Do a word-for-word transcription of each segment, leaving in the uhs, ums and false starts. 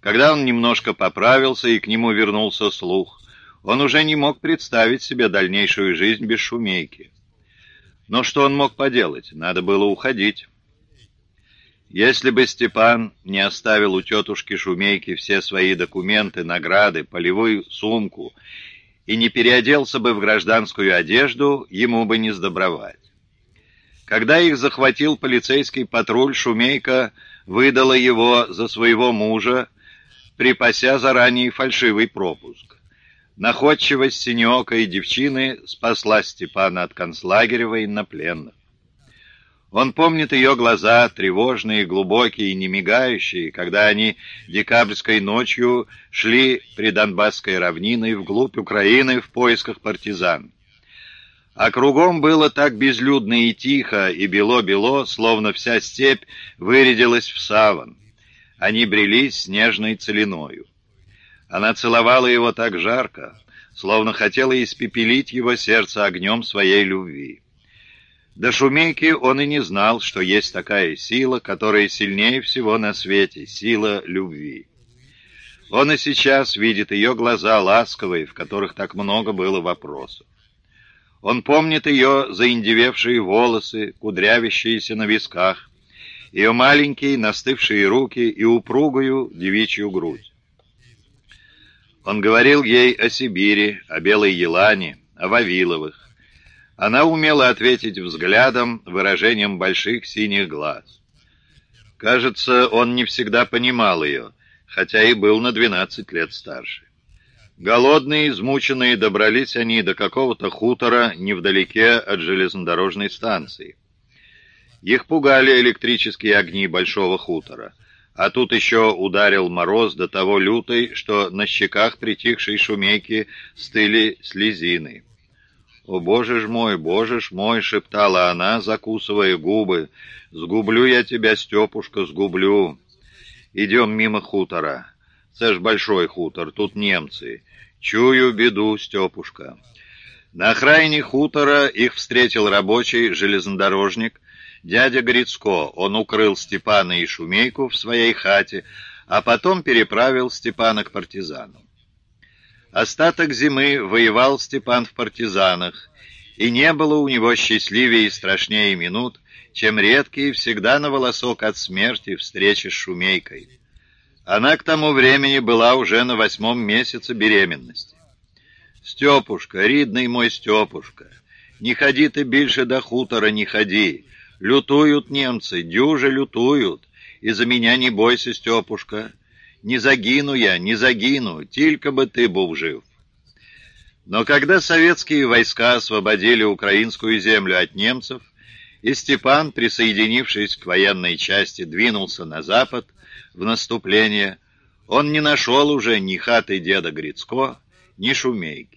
Когда он немножко поправился и к нему вернулся слух, он уже не мог представить себе дальнейшую жизнь без Шумейки. Но что он мог поделать? Надо было уходить. Если бы Степан не оставил у тетушки Шумейки все свои документы, награды, полевую сумку и не переоделся бы в гражданскую одежду, ему бы не сдобровать. Когда их захватил полицейский патруль, Шумейка выдала его за своего мужа, припася заранее фальшивый пропуск. Находчивость синеокой девчины спасла Степана от концлагеря военнопленных. Он помнит ее глаза, тревожные, глубокие, не мигающие, когда они декабрьской ночью шли придонбасской равниной вглубь Украины в поисках партизан. А кругом было так безлюдно и тихо, и бело-бело, словно вся степь вырядилась в саван. Они брелись снежной целиною. Она целовала его так жарко, словно хотела испепелить его сердце огнем своей любви. До Шумейки он и не знал, что есть такая сила, которая сильнее всего на свете — сила любви. Он и сейчас видит ее глаза ласковые, в которых так много было вопросов. Он помнит ее заиндевевшие волосы, кудрявящиеся на висках, ее маленькие настывшие руки и упругую девичью грудь. Он говорил ей о Сибири, о Белой Елане, о Вавиловых. Она умела ответить взглядом, выражением больших синих глаз. Кажется, он не всегда понимал ее, хотя и был на двенадцать лет старше. Голодные, измученные, добрались они до какого-то хутора невдалеке от железнодорожной станции. Их пугали электрические огни большого хутора, а тут еще ударил мороз до того лютый, что на щеках притихшей Шумейки стыли слезины. «О, боже ж мой, боже ж мой!» — шептала она, закусывая губы. «Сгублю я тебя, Степушка, сгублю!» «Идем мимо хутора. Це ж большой хутор, тут немцы. Чую беду, Степушка». На окраине хутора их встретил рабочий железнодорожник, дядя Грицко. Он укрыл Степана и Шумейку в своей хате, а потом переправил Степана к партизанам. Остаток зимы воевал Степан в партизанах, и не было у него счастливее и страшнее минут, чем редкие, всегда на волосок от смерти, встречи с Шумейкой. Она к тому времени была уже на восьмом месяце беременности. «Степушка, рідний мой Степушка, не ходи ты більше до хутора, не ходи. Лютуют немцы, дюже лютуют, и за меня не бойся, Степушка. Не загину я, не загину, тільки бы ты был жив». Но когда советские войска освободили украинскую землю от немцев, и Степан, присоединившись к военной части, двинулся на запад в наступление, он не нашел уже ни хаты деда Грицко, ни Шумейки.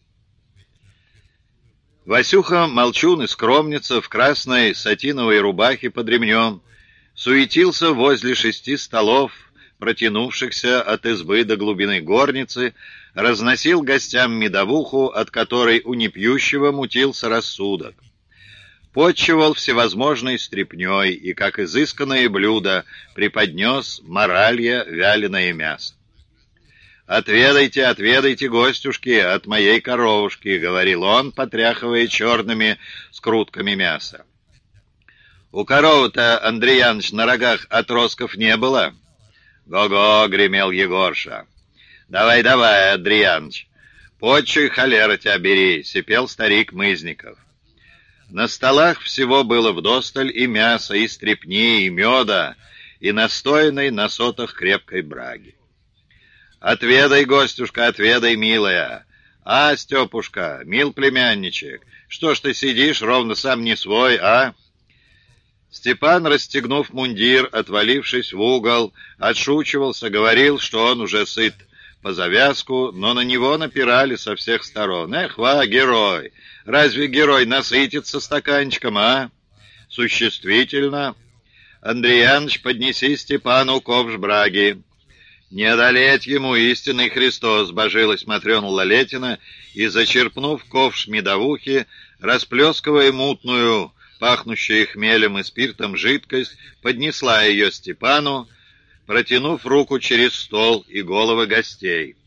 Васюха Молчун и скромница в красной сатиновой рубахе под ремнем суетился возле шести столов, протянувшихся от избы до глубины горницы, разносил гостям медовуху, от которой у непьющего мутился рассудок. Подчевал всевозможной стряпнёй и, как изысканное блюдо, преподнес моралья вяленое мясо. «Отведайте, отведайте, гостюшки, от моей коровушки», — говорил он, потряхивая черными скрутками мяса. «У коровы-то, Андрей Яныч, на рогах отростков не было?» «Го-го», — гремел Егорша. «Давай, давай, Андрей Яныч, почуй, холера тебя бери», — сипел старик Мызников. На столах всего было вдосталь и мяса, и стрепни, и меда, и настоянной на сотах крепкой браги. «Отведай, гостюшка, отведай, милая!» «А, Степушка, мил племянничек, что ж ты сидишь, ровно сам не свой, а?» Степан, расстегнув мундир, отвалившись в угол, отшучивался, говорил, что он уже сыт по завязку, но на него напирали со всех сторон. «Эх, ва, герой! Разве герой насытится стаканчиком, а?» «Существительно. Андрей Яныч, поднеси Степану ковш браги». «Не одолеть ему, истинный Христос!» — божилась Матрена Лалетина и, зачерпнув ковш медовухи, расплескивая мутную, пахнущую хмелем и спиртом жидкость, поднесла ее Степану, протянув руку через стол и головы гостей.